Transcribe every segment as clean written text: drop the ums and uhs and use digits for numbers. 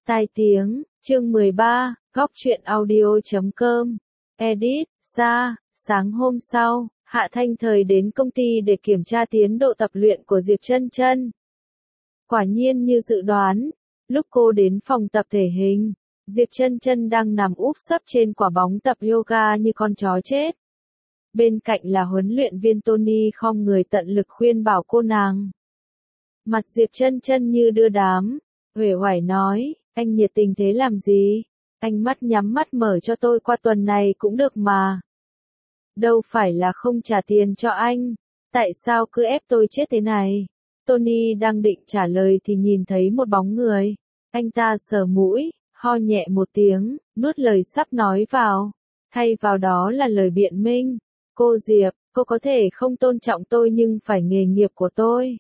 Tai tiếng, chương 13, góc truyện audio.com. Edit, ra, sáng hôm sau, Hạ Thanh Thời đến công ty để kiểm tra tiến độ tập luyện của Diệp Chân Chân. Quả nhiên như dự đoán, lúc cô đến phòng tập thể hình, Diệp Chân Chân đang nằm úp sấp trên quả bóng tập yoga như con chó chết. Bên cạnh là huấn luyện viên Tony khom người tận lực khuyên bảo cô nàng. Mặt Diệp Chân Chân như đưa đám, uể oải nói, anh nhiệt tình thế làm gì? Anh mắt nhắm mắt mở cho tôi qua tuần này cũng được mà. Đâu phải là không trả tiền cho anh, tại sao cứ ép tôi chết thế này? Tony đang định trả lời thì nhìn thấy một bóng người. Anh ta sờ mũi, ho nhẹ một tiếng, nuốt lời sắp nói vào. Thay vào đó là lời biện minh. Cô Diệp, cô có thể không tôn trọng tôi nhưng phải nghề nghiệp của tôi.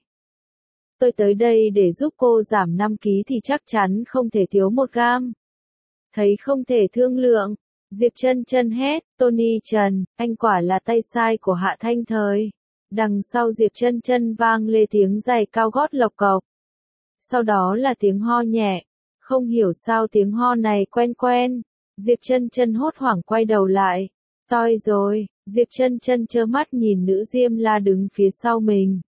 Tôi tới đây để giúp cô giảm 5 kg thì chắc chắn không thể thiếu 1 gam. Thấy không thể thương lượng, Diệp Chân Chân hét, Tony Trần, anh quả là tay sai của Hạ Thanh Thời. Đằng sau Diệp Chân Chân vang lên tiếng giày cao gót lộc cộc. Sau đó là tiếng ho nhẹ, không hiểu sao tiếng ho này quen quen. Diệp Chân Chân hốt hoảng quay đầu lại. Toi rồi, Diệp Chân Chân trơ mắt nhìn nữ Diêm La đứng phía sau mình.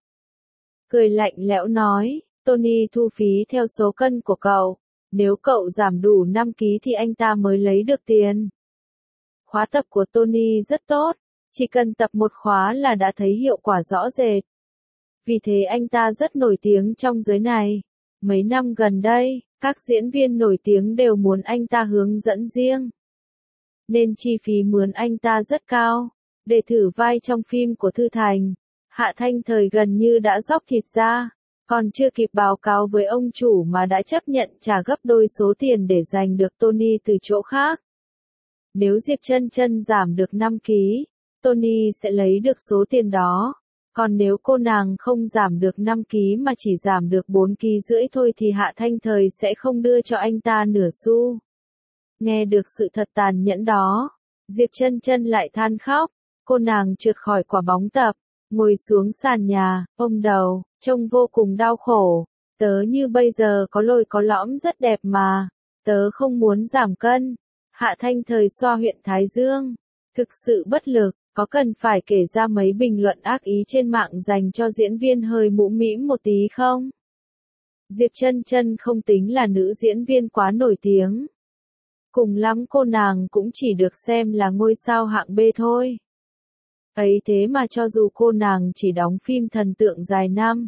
Cười lạnh lẽo nói, Tony thu phí theo số cân của cậu. Nếu cậu giảm đủ 5 kg thì anh ta mới lấy được tiền. Khóa tập của Tony rất tốt, chỉ cần tập một khóa là đã thấy hiệu quả rõ rệt. Vì thế anh ta rất nổi tiếng trong giới này. Mấy năm gần đây, các diễn viên nổi tiếng đều muốn anh ta hướng dẫn riêng. Nên chi phí mướn anh ta rất cao. Để thử vai trong phim của Thư Thành, Hạ Thanh Thời gần như đã dóc thịt ra. Còn chưa kịp báo cáo với ông chủ mà đã chấp nhận trả gấp đôi số tiền để giành được Tony từ chỗ khác. Nếu Diệp Chân Chân giảm được 5 kg, Tony sẽ lấy được số tiền đó. Còn nếu cô nàng không giảm được 5 kg mà chỉ giảm được 4,5 kg thôi thì Hạ Thanh Thời sẽ không đưa cho anh ta nửa xu. Nghe được sự thật tàn nhẫn đó, Diệp Chân Chân lại than khóc. Cô nàng trượt khỏi quả bóng tập, ngồi xuống sàn nhà, ôm đầu, trông vô cùng đau khổ. Tớ như bây giờ có lồi có lõm rất đẹp mà, tớ không muốn giảm cân. Hạ Thanh Thời xoa huyện Thái Dương, thực sự bất lực, có cần phải kể ra mấy bình luận ác ý trên mạng dành cho diễn viên hơi mũ mĩm một tí không? Diệp Chân Chân không tính là nữ diễn viên quá nổi tiếng. Cùng lắm cô nàng cũng chỉ được xem là ngôi sao hạng B thôi. Ấy thế mà cho dù cô nàng chỉ đóng phim thần tượng dài năm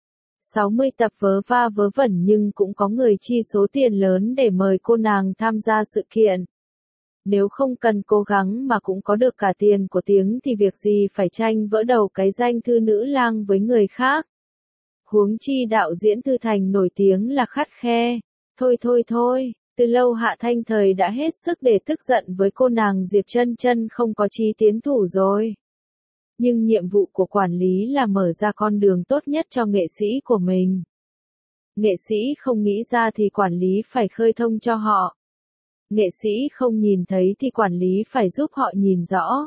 60 tập vớ va vớ vẩn nhưng cũng có người chi số tiền lớn để mời cô nàng tham gia sự kiện. Nếu không cần cố gắng mà cũng có được cả tiền của tiếng thì việc gì phải tranh vỡ đầu cái danh thư nữ lang với người khác. Huống chi đạo diễn Thư Thành nổi tiếng là khắt khe. Thôi, từ lâu Hạ Thanh Thời đã hết sức để tức giận với cô nàng Diệp Chân Chân không có chí tiến thủ rồi. Nhưng nhiệm vụ của quản lý là mở ra con đường tốt nhất cho nghệ sĩ của mình. Nghệ sĩ không nghĩ ra thì quản lý phải khơi thông cho họ. Nghệ sĩ không nhìn thấy thì quản lý phải giúp họ nhìn rõ.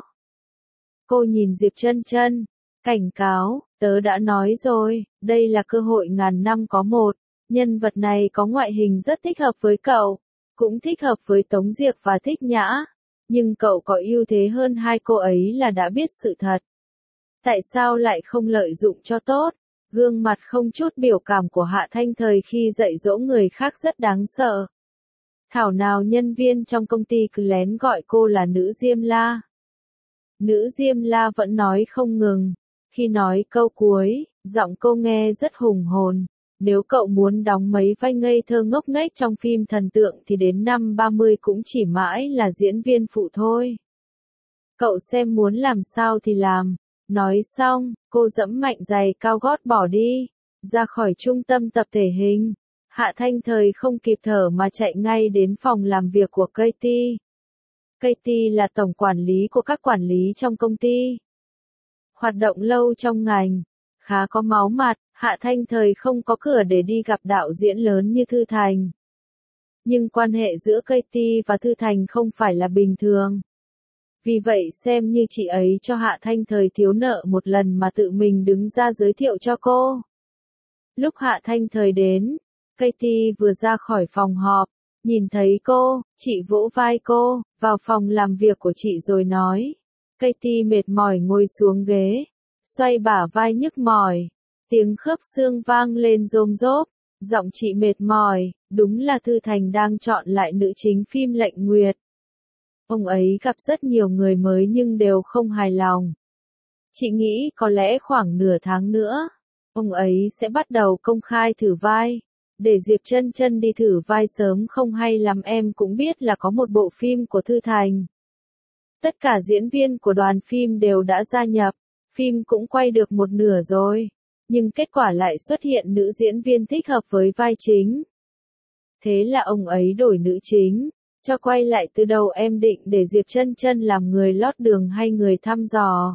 Cô nhìn Diệp Chân Chân, cảnh cáo, tớ đã nói rồi, đây là cơ hội ngàn năm có một. Nhân vật này có ngoại hình rất thích hợp với cậu, cũng thích hợp với Tống Diệc và Thích Nhã. Nhưng cậu có ưu thế hơn hai cô ấy là đã biết sự thật. Tại sao lại không lợi dụng cho tốt? Gương mặt không chút biểu cảm của Hạ Thanh Thời khi dạy dỗ người khác rất đáng sợ. Thảo nào nhân viên trong công ty cứ lén gọi cô là nữ Diêm La. Nữ Diêm La vẫn nói không ngừng. Khi nói câu cuối, giọng cô nghe rất hùng hồn. Nếu cậu muốn đóng mấy vai ngây thơ ngốc nghếch trong phim thần tượng thì đến năm 30 cũng chỉ mãi là diễn viên phụ thôi. Cậu xem muốn làm sao thì làm. Nói xong, cô giẫm mạnh giày cao gót bỏ đi, ra khỏi trung tâm tập thể hình. Hạ Thanh Thời không kịp thở mà chạy ngay đến phòng làm việc của Katie. Katie là tổng quản lý của các quản lý trong công ty. Hoạt động lâu trong ngành, khá có máu mặt, Hạ Thanh Thời không có cửa để đi gặp đạo diễn lớn như Thư Thành. Nhưng quan hệ giữa Katie và Thư Thành không phải là bình thường. Vì vậy xem như chị ấy cho Hạ Thanh Thời thiếu nợ một lần mà tự mình đứng ra giới thiệu cho cô. Lúc Hạ Thanh Thời đến, Katie vừa ra khỏi phòng họp, Nhìn thấy cô, chị vỗ vai cô, vào phòng làm việc của chị rồi nói. Katie mệt mỏi ngồi xuống ghế, xoay bả vai nhức mỏi. Tiếng khớp xương vang lên rôm rốp, giọng chị mệt mỏi, đúng là Thư Thành đang chọn lại nữ chính phim Lệnh Nguyệt. Ông ấy gặp rất nhiều người mới nhưng đều không hài lòng. Chị nghĩ có lẽ khoảng nửa tháng nữa, ông ấy sẽ bắt đầu công khai thử vai. Để Diệp Chân Chân đi thử vai sớm không hay lắm, em cũng biết là có một bộ phim của Thư Thành. Tất cả diễn viên của đoàn phim đều đã gia nhập, phim cũng quay được một nửa rồi. Nhưng kết quả lại xuất hiện nữ diễn viên thích hợp với vai chính. Thế là ông ấy đổi nữ chính, cho quay lại từ đầu. Em định để Diệp Chân Chân làm người lót đường hay người thăm dò?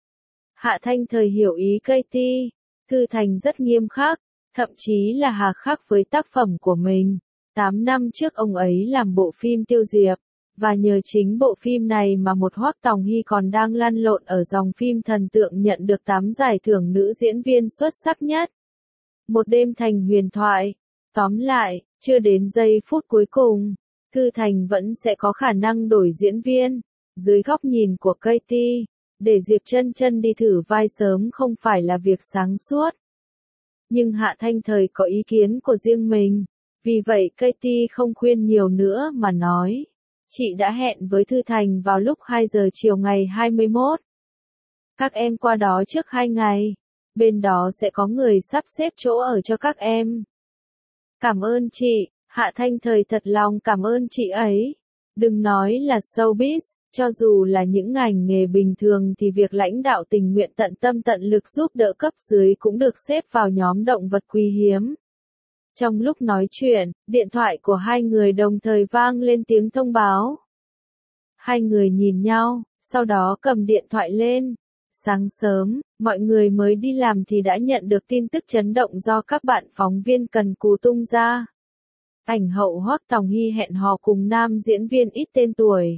Hạ Thanh Thời hiểu ý Katie, Thư Thành rất nghiêm khắc, thậm chí là hà khắc với tác phẩm của mình. 8 năm trước ông ấy làm bộ phim Tiêu Diệp, và nhờ chính bộ phim này mà một Hoắc Tòng Hy còn đang lăn lộn ở dòng phim thần tượng nhận được 8 giải thưởng nữ diễn viên xuất sắc nhất. Một đêm thành huyền thoại. Tóm lại, chưa đến giây phút cuối cùng, Thư Thành vẫn sẽ có khả năng đổi diễn viên. Dưới góc nhìn của Katie, để Diệp Chân Chân đi thử vai sớm không phải là việc sáng suốt. Nhưng Hạ Thanh Thời có ý kiến của riêng mình, vì vậy Katie không khuyên nhiều nữa mà nói. Chị đã hẹn với Thư Thành vào lúc 2 giờ chiều ngày 21. Các em qua đó trước 2 ngày. Bên đó sẽ có người sắp xếp chỗ ở cho các em. Cảm ơn chị, Hạ Thanh Thời thật lòng cảm ơn chị ấy. Đừng nói là showbiz, cho dù là những ngành nghề bình thường thì việc lãnh đạo tình nguyện tận tâm tận lực giúp đỡ cấp dưới cũng được xếp vào nhóm động vật quý hiếm. Trong lúc nói chuyện, điện thoại của hai người đồng thời vang lên tiếng thông báo. Hai người nhìn nhau, sau đó cầm điện thoại lên. Sáng sớm, mọi người mới đi làm thì đã nhận được tin tức chấn động do các bạn phóng viên cần cù tung ra. Ảnh hậu Hoắc Tòng Hy hẹn hò cùng nam diễn viên ít tên tuổi.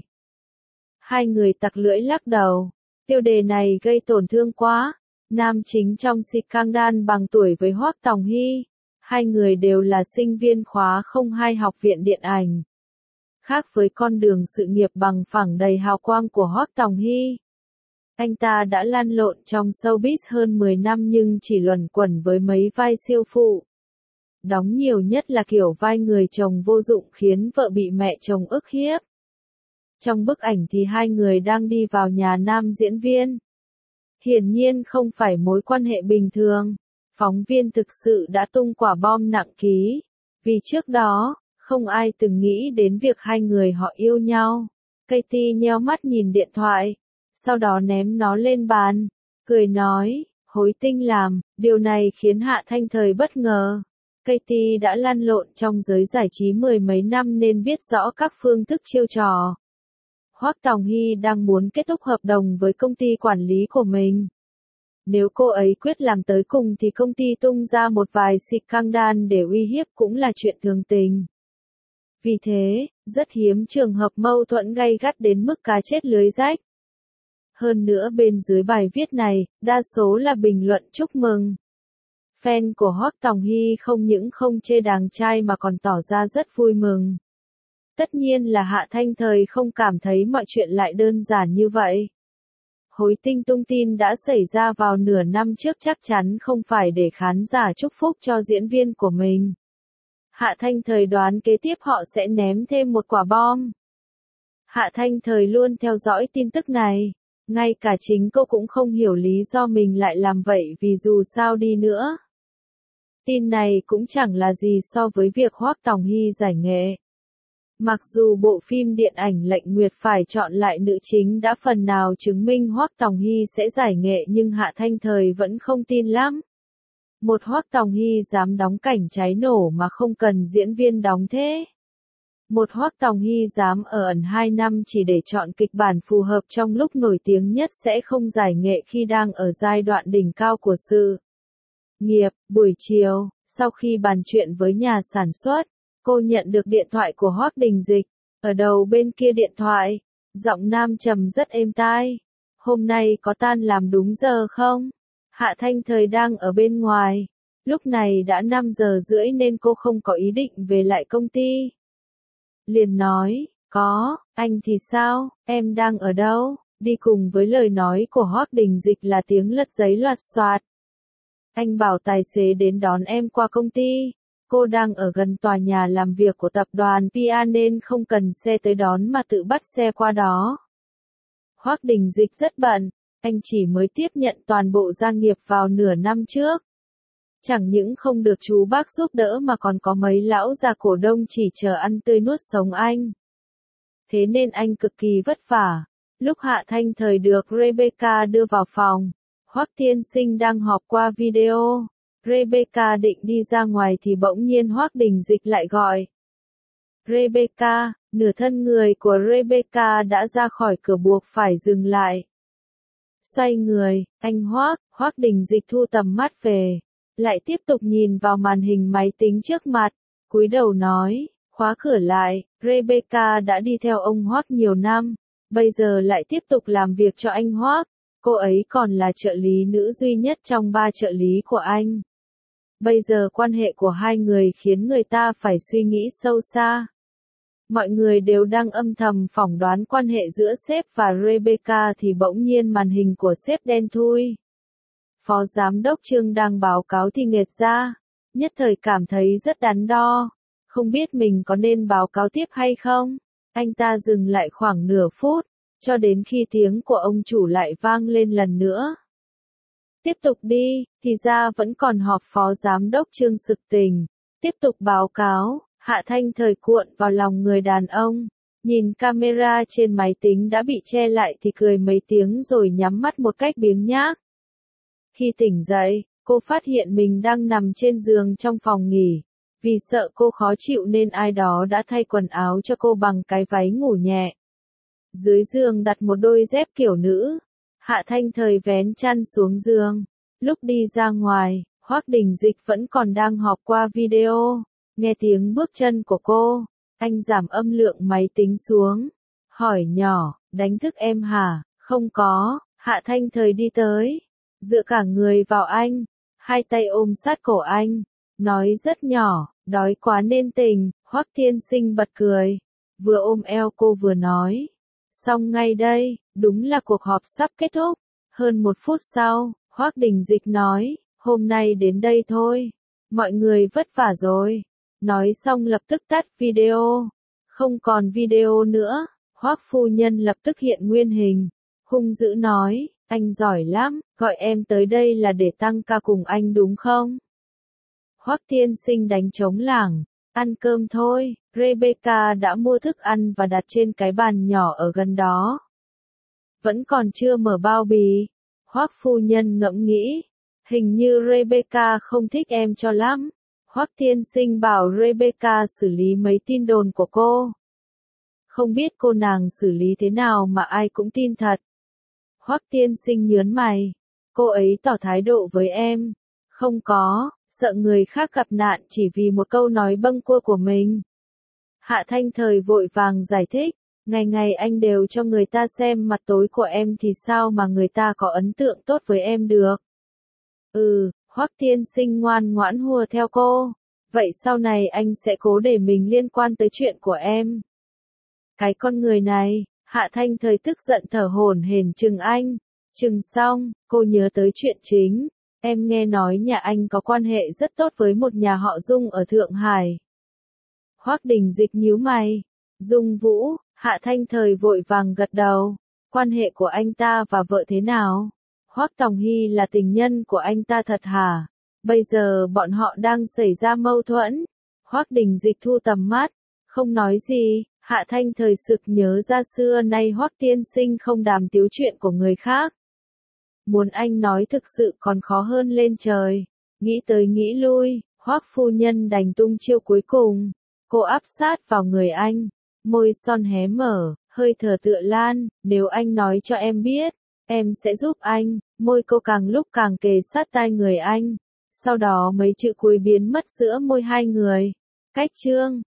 Hai người tặc lưỡi lắc đầu. Tiêu đề này gây tổn thương quá. Nam chính trong Scandal bằng tuổi với Hoắc Tòng Hy. Hai người đều là sinh viên khóa 02 học viện điện ảnh. Khác với con đường sự nghiệp bằng phẳng đầy hào quang của Hoắc Tòng Hy, anh ta đã lăn lộn trong showbiz hơn 10 năm nhưng chỉ luẩn quẩn với mấy vai siêu phụ. Đóng nhiều nhất là kiểu vai người chồng vô dụng khiến vợ bị mẹ chồng ức hiếp. Trong bức ảnh thì hai người đang đi vào nhà nam diễn viên. Hiển nhiên không phải mối quan hệ bình thường. Phóng viên thực sự đã tung quả bom nặng ký. Vì trước đó, không ai từng nghĩ đến việc hai người họ yêu nhau. Katie nheo mắt nhìn điện thoại, sau đó ném nó lên bàn, cười nói, hối tinh làm. Điều này khiến Hạ Thanh Thời bất ngờ. Katie đã lăn lộn trong giới giải trí mười mấy năm nên biết rõ các phương thức chiêu trò. Hoắc Tòng Hy đang muốn kết thúc hợp đồng với công ty quản lý của mình. Nếu cô ấy quyết làm tới cùng thì công ty tung ra một vài scandal để uy hiếp cũng là chuyện thường tình. Vì thế, rất hiếm trường hợp mâu thuẫn gay gắt đến mức cá chết lưới rách. Hơn nữa bên dưới bài viết này, đa số là bình luận chúc mừng. Fan của Hoắc Tòng Hy không những không chê đàng trai mà còn tỏ ra rất vui mừng. Tất nhiên là Hạ Thanh Thời không cảm thấy mọi chuyện lại đơn giản như vậy. Hối tinh tung tin đã xảy ra vào nửa năm trước chắc chắn không phải để khán giả chúc phúc cho diễn viên của mình. Hạ Thanh Thời đoán kế tiếp họ sẽ ném thêm một quả bom. Hạ Thanh Thời luôn theo dõi tin tức này. Ngay cả chính cô cũng không hiểu lý do mình lại làm vậy vì dù sao đi nữa. Tin này cũng chẳng là gì so với việc Hoắc Tòng Hy giải nghệ. Mặc dù bộ phim điện ảnh Lệnh Nguyệt phải chọn lại nữ chính đã phần nào chứng minh Hoắc Tòng Hy sẽ giải nghệ nhưng Hạ Thanh Thời vẫn không tin lắm. Một Hoắc Tòng Hy dám đóng cảnh cháy nổ mà không cần diễn viên đóng thế. Một Hoắc Tòng Hy dám ở ẩn 2 năm chỉ để chọn kịch bản phù hợp trong lúc nổi tiếng nhất sẽ không giải nghệ khi đang ở giai đoạn đỉnh cao của sự nghiệp. Buổi chiều, sau khi bàn chuyện với nhà sản xuất, cô nhận được điện thoại của Hoắc Đình Dịch. Ở đầu bên kia điện thoại, giọng nam trầm rất êm tai. Hôm nay có tan làm đúng giờ không? Hạ Thanh Thời đang ở bên ngoài. Lúc này đã 5 giờ rưỡi nên cô không có ý định về lại công ty. liền nói, có, anh thì sao, em đang ở đâu? Đi cùng với lời nói của Hoắc Đình Dịch là tiếng lật giấy loạt xoạt. Anh bảo tài xế đến đón em qua công ty. Cô đang ở gần tòa nhà làm việc của tập đoàn PA nên không cần xe tới đón mà tự bắt xe qua đó. Hoắc Đình Dịch rất bận, anh chỉ mới tiếp nhận toàn bộ gia nghiệp vào nửa năm trước. Chẳng những không được chú bác giúp đỡ mà còn có mấy lão già cổ đông chỉ chờ ăn tươi nuốt sống anh. Thế nên anh cực kỳ vất vả. Lúc Hạ Thanh Thời được Rebecca đưa vào phòng, Hoắc tiên sinh đang họp qua video. Rebecca định đi ra ngoài thì bỗng nhiên Hoắc Đình Dịch lại gọi. Rebecca, nửa thân người của Rebecca đã ra khỏi cửa buộc phải dừng lại. Xoay người, anh Hoắc Đình Dịch thu tầm mắt về, lại tiếp tục nhìn vào màn hình máy tính trước mặt, cúi đầu nói, khóa cửa lại, Rebecca đã đi theo ông Hoắc nhiều năm, bây giờ lại tiếp tục làm việc cho anh Hoắc, cô ấy còn là trợ lý nữ duy nhất trong 3 trợ lý của anh. Bây giờ quan hệ của hai người khiến người ta phải suy nghĩ sâu xa. Mọi người đều đang âm thầm phỏng đoán quan hệ giữa sếp và Rebecca thì bỗng nhiên màn hình của sếp đen thui. Phó giám đốc Trương đang báo cáo thì nghệt ra, nhất thời cảm thấy rất đắn đo, không biết mình có nên báo cáo tiếp hay không. Anh ta dừng lại khoảng nửa phút, cho đến khi tiếng của ông chủ lại vang lên lần nữa. Tiếp tục đi, thì ra vẫn còn họp phó giám đốc Trương sực tỉnh, tiếp tục báo cáo. Hạ Thanh Thời cuộn vào lòng người đàn ông, nhìn camera trên máy tính đã bị che lại thì cười mấy tiếng rồi nhắm mắt một cách biếng nhác. Khi tỉnh dậy, cô phát hiện mình đang nằm trên giường trong phòng nghỉ. Vì sợ cô khó chịu nên ai đó đã thay quần áo cho cô bằng cái váy ngủ nhẹ. Dưới giường đặt một đôi dép kiểu nữ. Hạ Thanh Thời vén chăn xuống giường. Lúc đi ra ngoài, Hoắc Đình Dịch vẫn còn đang họp qua video. Nghe tiếng bước chân của cô, anh giảm âm lượng máy tính xuống. Hỏi nhỏ, đánh thức em hả? Không có. Hạ Thanh Thời đi tới, dựa cả người vào anh, hai tay ôm sát cổ anh, nói rất nhỏ, đói quá nên tỉnh. Hoắc tiên sinh bật cười, vừa ôm eo cô vừa nói, xong ngay đây. Đúng là cuộc họp sắp kết thúc. Hơn 1 phút sau, Hoắc Đình Dịch nói, hôm nay đến đây thôi, mọi người vất vả rồi. Nói xong lập tức tắt video. Không còn video nữa. Hoắc phu nhân lập tức hiện nguyên hình, hung dữ nói, anh giỏi lắm, gọi em tới đây là để tăng ca cùng anh đúng không? Hoắc tiên sinh đánh trống lảng, ăn cơm thôi. Rebecca đã mua thức ăn và đặt trên cái bàn nhỏ ở gần đó. Vẫn còn chưa mở bao bì. Hoắc phu nhân ngẫm nghĩ, hình như Rebecca không thích em cho lắm. Hoắc tiên sinh bảo Rebecca xử lý mấy tin đồn của cô. Không biết cô nàng xử lý thế nào mà ai cũng tin thật. Hoắc tiên sinh nhớn mày. Cô ấy tỏ thái độ với em. Không có, sợ người khác gặp nạn chỉ vì một câu nói bâng quơ của mình. Hạ Thanh Thời vội vàng giải thích. Ngày ngày anh đều cho người ta xem mặt tối của em thì sao mà người ta có ấn tượng tốt với em được. Hoắc tiên sinh ngoan ngoãn hùa theo cô. Vậy sau này anh sẽ cố để mình liên quan tới chuyện của em. Cái con người này, Hạ Thanh Thời tức giận thở hổn hển chừng anh. Chừng xong, cô nhớ tới chuyện chính. Em nghe nói nhà anh có quan hệ rất tốt với một nhà họ Dung ở Thượng Hải. Hoắc Đình Dịch nhíu mày. Dung Vũ, Hạ Thanh Thời vội vàng gật đầu. Quan hệ của anh ta và vợ thế nào? Hoắc Tòng Hy là tình nhân của anh ta thật hả? Bây giờ bọn họ đang xảy ra mâu thuẫn. Hoắc Đình Dịch thu tầm mắt, không nói gì. Hạ Thanh Thời sực nhớ ra xưa nay Hoắc tiên sinh không đàm tiếu chuyện của người khác. Muốn anh nói thực sự còn khó hơn lên trời. Nghĩ tới nghĩ lui, Hoắc phu nhân đành tung chiêu cuối cùng. Cô áp sát vào người anh, môi son hé mở, hơi thở tựa lan, nếu anh nói cho em biết, em sẽ giúp anh. Môi cô càng lúc càng kề sát tai người anh. Sau đó mấy chữ cuối biến mất giữa môi hai người. Cách chương